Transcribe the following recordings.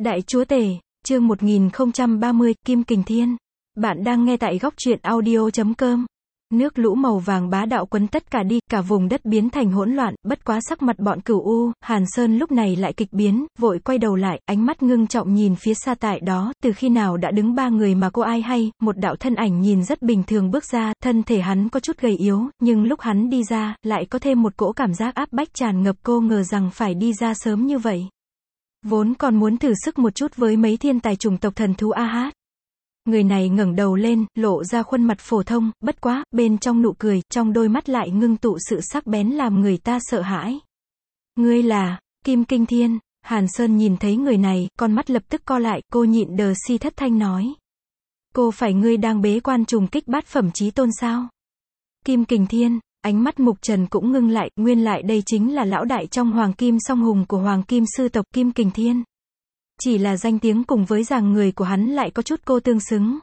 Đại chúa tể, chương 1030, Kim Kình Thiên. Bạn đang nghe tại góc truyện audio.com. Nước lũ màu vàng bá đạo quấn tất cả đi, cả vùng đất biến thành hỗn loạn, bất quá sắc mặt bọn Cửu U, Hàn Sơn lúc này lại kịch biến, vội quay đầu lại, ánh mắt ngưng trọng nhìn phía xa tại đó, từ khi nào đã đứng ba người mà cô ai hay, một đạo thân ảnh nhìn rất bình thường bước ra, thân thể hắn có chút gầy yếu, nhưng lúc hắn đi ra, lại có thêm một cỗ cảm giác áp bách tràn ngập, cô ngờ rằng phải đi ra sớm như vậy. Vốn còn muốn thử sức một chút với mấy thiên tài chủng tộc thần thú AH. Người này ngẩng đầu lên, lộ ra khuôn mặt phổ thông, bất quá, bên trong nụ cười, trong đôi mắt lại ngưng tụ sự sắc bén làm người ta sợ hãi. Ngươi là, Kim Kình Thiên. Hàn Sơn nhìn thấy người này, con mắt lập tức co lại, cô nhịn đờ si thất thanh nói. Cô phải ngươi đang bế quan trùng kích bát phẩm chí tôn sao? Kim Kình Thiên. Ánh mắt Mục Trần cũng ngưng lại, nguyên lại đây chính là lão đại trong Hoàng Kim Song Hùng của Hoàng Kim sư tộc Kim Kình Thiên. Chỉ là danh tiếng cùng với dáng người của hắn lại có chút cô tương xứng.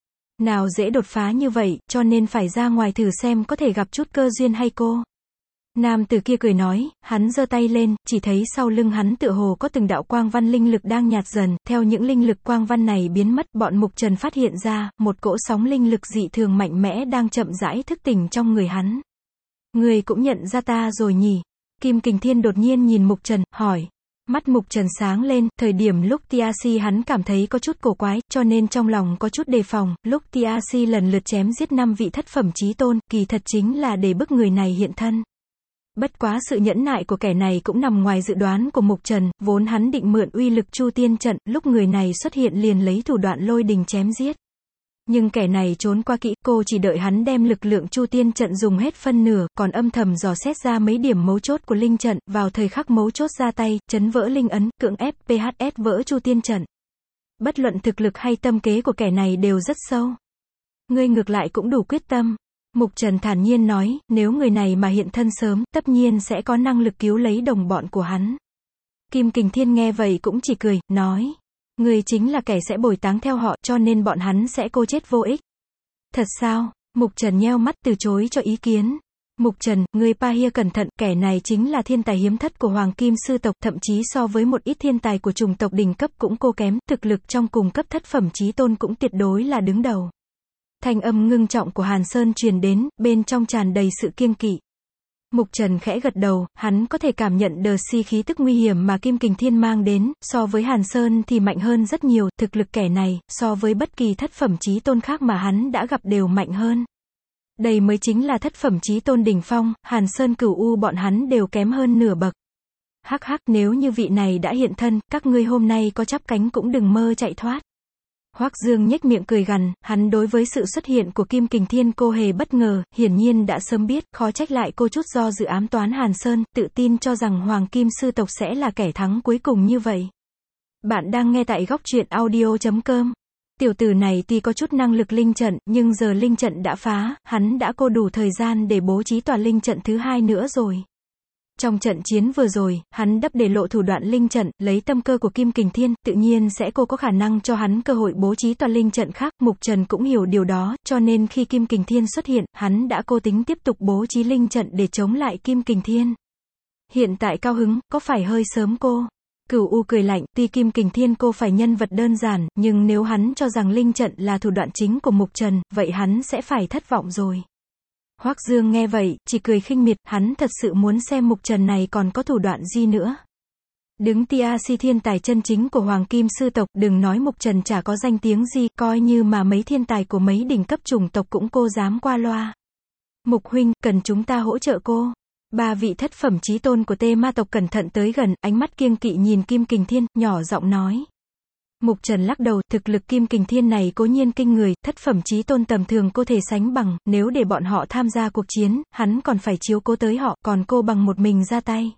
Nào dễ đột phá như vậy, cho nên phải ra ngoài thử xem có thể gặp chút cơ duyên hay cô. Nam tử kia cười nói, hắn giơ tay lên, chỉ thấy sau lưng hắn tựa hồ có từng đạo quang văn linh lực đang nhạt dần, theo những linh lực quang văn này biến mất, bọn Mục Trần phát hiện ra, một cỗ sóng linh lực dị thường mạnh mẽ đang chậm rãi thức tỉnh trong người hắn. Người cũng nhận ra ta rồi nhỉ? Kim Kình Thiên đột nhiên nhìn Mục Trần, hỏi. Mắt Mục Trần sáng lên, thời điểm lúc TRC hắn cảm thấy có chút cổ quái, cho nên trong lòng có chút đề phòng, lúc TRC lần lượt chém giết 5 vị thất phẩm chí tôn, kỳ thật chính là để bức người này hiện thân. Bất quá sự nhẫn nại của kẻ này cũng nằm ngoài dự đoán của Mục Trần, vốn hắn định mượn uy lực Chu Tiên trận, lúc người này xuất hiện liền lấy thủ đoạn lôi đình chém giết. Nhưng kẻ này trốn qua kỹ, cô chỉ đợi hắn đem lực lượng Chu Tiên trận dùng hết phân nửa, còn âm thầm dò xét ra mấy điểm mấu chốt của linh trận, vào thời khắc mấu chốt ra tay, chấn vỡ linh ấn, cưỡng ép PHS vỡ Chu Tiên trận. Bất luận thực lực hay tâm kế của kẻ này đều rất sâu. Ngươi ngược lại cũng đủ quyết tâm. Mục Trần thản nhiên nói, nếu người này mà hiện thân sớm, tất nhiên sẽ có năng lực cứu lấy đồng bọn của hắn. Kim Kình Thiên nghe vậy cũng chỉ cười, nói. Người chính là kẻ sẽ bồi táng theo họ, cho nên bọn hắn sẽ cô chết vô ích. Thật sao? Mục Trần nheo mắt từ chối cho ý kiến. Mục Trần, người Pahia cẩn thận, kẻ này chính là thiên tài hiếm thất của Hoàng Kim sư tộc, thậm chí so với một ít thiên tài của chủng tộc đỉnh cấp cũng cô kém, thực lực trong cùng cấp thất phẩm chí tôn cũng tuyệt đối là đứng đầu. Thanh âm ngưng trọng của Hàn Sơn truyền đến, bên trong tràn đầy sự kiêng kỵ. Mục Trần khẽ gật đầu, hắn có thể cảm nhận đờ si khí tức nguy hiểm mà Kim Kình Thiên mang đến, so với Hàn Sơn thì mạnh hơn rất nhiều, thực lực kẻ này, so với bất kỳ thất phẩm chí tôn khác mà hắn đã gặp đều mạnh hơn. Đây mới chính là thất phẩm chí tôn đỉnh phong, Hàn Sơn Cửu U bọn hắn đều kém hơn nửa bậc. Hắc hắc, nếu như vị này đã hiện thân, các ngươi hôm nay có chắp cánh cũng đừng mơ chạy thoát. Hoắc Dương nhếch miệng cười gằn, hắn đối với sự xuất hiện của Kim Kình Thiên cô hề bất ngờ, hiển nhiên đã sớm biết, khó trách lại cô chút do dự ám toán Hàn Sơn, tự tin cho rằng Hoàng Kim sư tộc sẽ là kẻ thắng cuối cùng như vậy. Bạn đang nghe tại góc truyện audio.com. Tiểu tử này tuy có chút năng lực linh trận, nhưng giờ linh trận đã phá, hắn đã cô đủ thời gian để bố trí tòa linh trận thứ hai nữa rồi. Trong trận chiến vừa rồi, hắn đắp để lộ thủ đoạn linh trận, lấy tâm cơ của Kim Kình Thiên, tự nhiên sẽ cô có khả năng cho hắn cơ hội bố trí tòa linh trận khác, Mục Trần cũng hiểu điều đó, cho nên khi Kim Kình Thiên xuất hiện, hắn đã cố tính tiếp tục bố trí linh trận để chống lại Kim Kình Thiên. Hiện tại cao hứng, có phải hơi sớm cô? Cửu U cười lạnh, tuy Kim Kình Thiên cô phải nhân vật đơn giản, nhưng nếu hắn cho rằng linh trận là thủ đoạn chính của Mục Trần, vậy hắn sẽ phải thất vọng rồi. Hoắc Dương nghe vậy, chỉ cười khinh miệt, hắn thật sự muốn xem Mục Trần này còn có thủ đoạn gì nữa. Đứng TRC thiên tài chân chính của Hoàng Kim sư tộc, đừng nói Mục Trần chả có danh tiếng gì, coi như mà mấy thiên tài của mấy đỉnh cấp chủng tộc cũng cô dám qua loa. Mục huynh, cần chúng ta hỗ trợ cô. Ba vị thất phẩm chí tôn của Tê Ma tộc cẩn thận tới gần, ánh mắt kiêng kỵ nhìn Kim Kình Thiên, nhỏ giọng nói. Mục Trần lắc đầu, thực lực Kim Kình Thiên này cố nhiên kinh người, thất phẩm chí tôn tầm thường cô thể sánh bằng, nếu để bọn họ tham gia cuộc chiến, hắn còn phải chiếu cố tới họ, còn cô bằng một mình ra tay.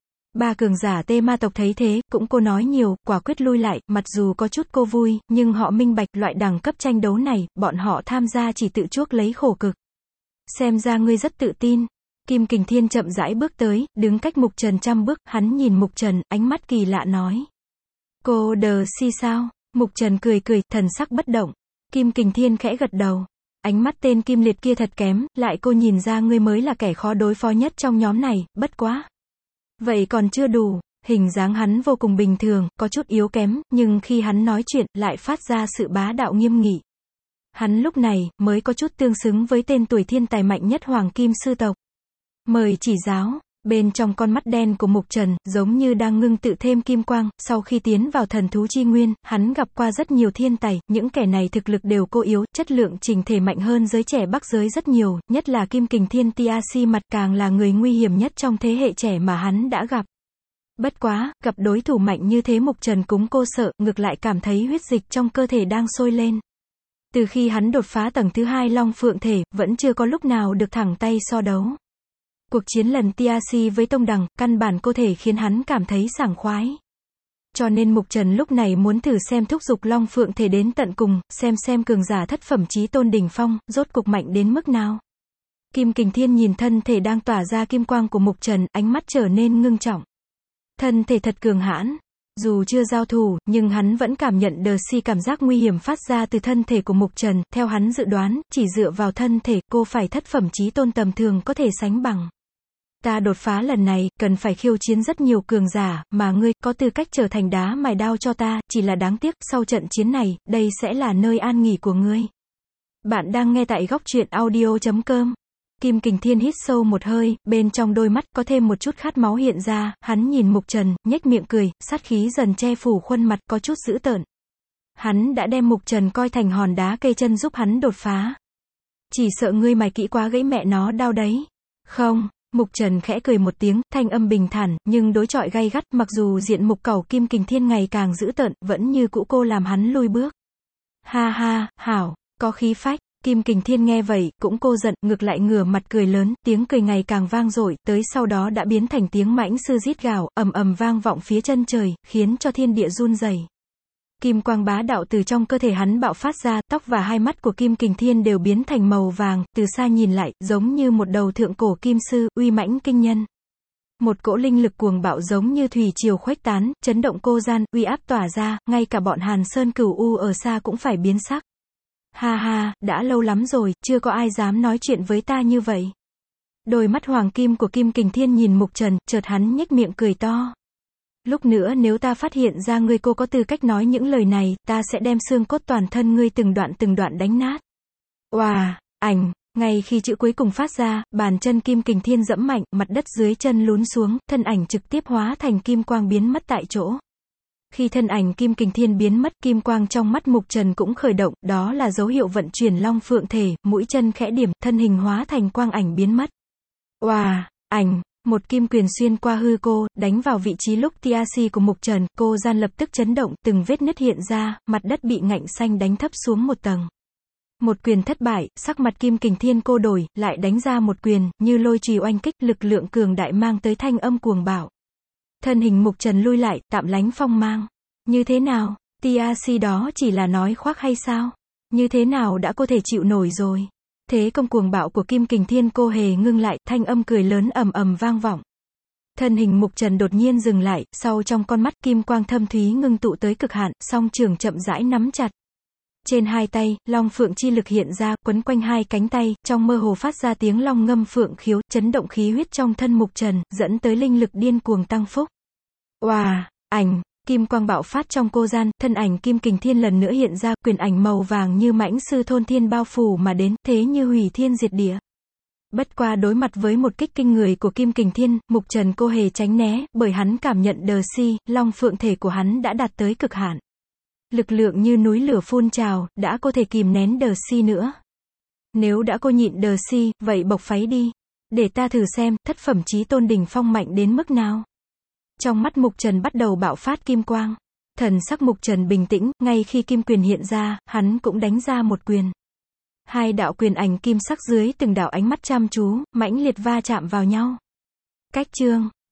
Ba cường giả Tê Ma tộc thấy thế, cũng cô nói nhiều, quả quyết lui lại, mặc dù có chút cô vui, nhưng họ minh bạch loại đẳng cấp tranh đấu này, bọn họ tham gia chỉ tự chuốc lấy khổ cực. Xem ra ngươi rất tự tin. Kim Kình Thiên chậm rãi bước tới, đứng cách Mục Trần 100 bước, hắn nhìn Mục Trần, ánh mắt kỳ lạ nói. Cô đờ si sao? Mục Trần cười cười, thần sắc bất động. Kim Kình Thiên khẽ gật đầu. Ánh mắt tên Kim Liệt kia thật kém, lại cô nhìn ra ngươi mới là kẻ khó đối phó nhất trong nhóm này, bất quá. Vậy còn chưa đủ. Hình dáng hắn vô cùng bình thường, có chút yếu kém, nhưng khi hắn nói chuyện, lại phát ra sự bá đạo nghiêm nghị. Hắn lúc này, mới có chút tương xứng với tên tuổi thiên tài mạnh nhất Hoàng Kim Sư tộc. Mời chỉ giáo. Bên trong con mắt đen của Mục Trần, giống như đang ngưng tự thêm kim quang, sau khi tiến vào thần thú chi nguyên, hắn gặp qua rất nhiều thiên tài, những kẻ này thực lực đều cô yếu, chất lượng chỉnh thể mạnh hơn giới trẻ Bắc giới rất nhiều, nhất là Kim Kình Thiên TRC mặt càng là người nguy hiểm nhất trong thế hệ trẻ mà hắn đã gặp. Bất quá, gặp đối thủ mạnh như thế Mục Trần cũng cô sợ, ngược lại cảm thấy huyết dịch trong cơ thể đang sôi lên. Từ khi hắn đột phá tầng thứ 2 Long Phượng thể, vẫn chưa có lúc nào được thẳng tay so đấu. Cuộc chiến lần TRC với Tông Đằng, căn bản có thể khiến hắn cảm thấy sảng khoái. Cho nên Mục Trần lúc này muốn thử xem thúc giục Long Phượng thể đến tận cùng, xem cường giả thất phẩm chí tôn đỉnh phong, rốt cục mạnh đến mức nào. Kim Kình Thiên nhìn thân thể đang tỏa ra kim quang của Mục Trần, ánh mắt trở nên ngưng trọng. Thân thể thật cường hãn. Dù chưa giao thủ, nhưng hắn vẫn cảm nhận được cảm giác nguy hiểm phát ra từ thân thể của Mục Trần, theo hắn dự đoán, chỉ dựa vào thân thể, cô phải thất phẩm chí tôn tầm thường có thể sánh bằng. Ta đột phá lần này, cần phải khiêu chiến rất nhiều cường giả, mà ngươi, có tư cách trở thành đá mài đao cho ta, chỉ là đáng tiếc, sau trận chiến này, đây sẽ là nơi an nghỉ của ngươi. Bạn đang nghe tại góc truyện audio.com. Kim Kình Thiên hít sâu một hơi, bên trong đôi mắt, có thêm một chút khát máu hiện ra, hắn nhìn Mục Trần, nhếch miệng cười, sát khí dần che phủ khuôn mặt, có chút dữ tợn. Hắn đã đem Mục Trần coi thành hòn đá cây chân giúp hắn đột phá. Chỉ sợ ngươi mài kỹ quá gãy mẹ nó đau đấy. Không. Mục Trần khẽ cười một tiếng, thanh âm bình thản, nhưng đối chọi gay gắt, mặc dù diện mục cẩu Kim Kình Thiên ngày càng dữ tợn, vẫn như cũ cô làm hắn lùi bước. Ha ha, hảo, có khí phách. Kim Kình Thiên nghe vậy, cũng cô giận, ngược lại ngửa mặt cười lớn, tiếng cười ngày càng vang dội, tới sau đó đã biến thành tiếng mãnh sư rít gào, ầm ầm vang vọng phía chân trời, khiến cho thiên địa run rẩy. Kim quang bá đạo từ trong cơ thể hắn bạo phát ra, tóc và hai mắt của Kim Kình Thiên đều biến thành màu vàng, từ xa nhìn lại, giống như một đầu thượng cổ kim sư, uy mãnh kinh nhân. Một cỗ linh lực cuồng bạo giống như thủy triều khuếch tán, chấn động cô gian, uy áp tỏa ra, ngay cả bọn Hàn Sơn Cửu U ở xa cũng phải biến sắc. Ha ha, đã lâu lắm rồi, chưa có ai dám nói chuyện với ta như vậy. Đôi mắt hoàng kim của Kim Kình Thiên nhìn Mục Trần, chợt hắn nhếch miệng cười to. Lúc nữa nếu ta phát hiện ra ngươi cô có tư cách nói những lời này, ta sẽ đem xương cốt toàn thân ngươi từng đoạn đánh nát. Oà, ảnh, ngay khi chữ cuối cùng phát ra, bàn chân Kim Kình Thiên dẫm mạnh, mặt đất dưới chân lún xuống, thân ảnh trực tiếp hóa thành kim quang biến mất tại chỗ. Khi thân ảnh Kim Kình Thiên biến mất, kim quang trong mắt Mục Trần cũng khởi động, đó là dấu hiệu vận chuyển Long Phượng thể, mũi chân khẽ điểm, thân hình hóa thành quang ảnh biến mất. Oà, ảnh. Một kim quyền xuyên qua hư cô, đánh vào vị trí lúc TRC của Mục Trần, cô gian lập tức chấn động, từng vết nứt hiện ra, mặt đất bị ngạnh xanh đánh thấp xuống một tầng. Một quyền thất bại, sắc mặt Kim Kình Thiên cô đổi, lại đánh ra một quyền, như lôi chùy oanh kích, lực lượng cường đại mang tới thanh âm cuồng bạo. Thân hình Mục Trần lui lại, tạm lánh phong mang. Như thế nào? TRC đó chỉ là nói khoác hay sao? Như thế nào đã có thể chịu nổi rồi? Thế công cuồng bạo của Kim Kình Thiên cô hề ngưng lại, thanh âm cười lớn ầm ầm vang vọng. Thân hình Mục Trần đột nhiên dừng lại, sau trong con mắt kim quang thâm thúy ngưng tụ tới cực hạn, song trường chậm rãi nắm chặt. Trên hai tay, Long Phượng chi lực hiện ra, quấn quanh hai cánh tay, trong mơ hồ phát ra tiếng long ngâm phượng khiếu, chấn động khí huyết trong thân Mục Trần, dẫn tới linh lực điên cuồng tăng phúc. Oà, ảnh. Kim quang bạo phát trong cô gian, thân ảnh Kim Kình Thiên lần nữa hiện ra, quyền ảnh màu vàng như mãnh sư thôn thiên bao phủ mà đến, thế như hủy thiên diệt địa. Bất qua đối mặt với một kích kinh người của Kim Kình Thiên, Mục Trần cô hề tránh né, bởi hắn cảm nhận đờ Long Phượng thể của hắn đã đạt tới cực hạn. Lực lượng như núi lửa phun trào, đã có thể kìm nén đờ nữa. Nếu đã cô nhịn đờ vậy bộc pháy đi. Để ta thử xem, thất phẩm chí tôn đỉnh phong mạnh đến mức nào. Trong mắt Mục Trần bắt đầu bạo phát kim quang. Thần sắc Mục Trần bình tĩnh, ngay khi kim quyền hiện ra, hắn cũng đánh ra một quyền. Hai đạo quyền ảnh kim sắc dưới từng đạo ánh mắt chăm chú, mãnh liệt va chạm vào nhau. Cách chương.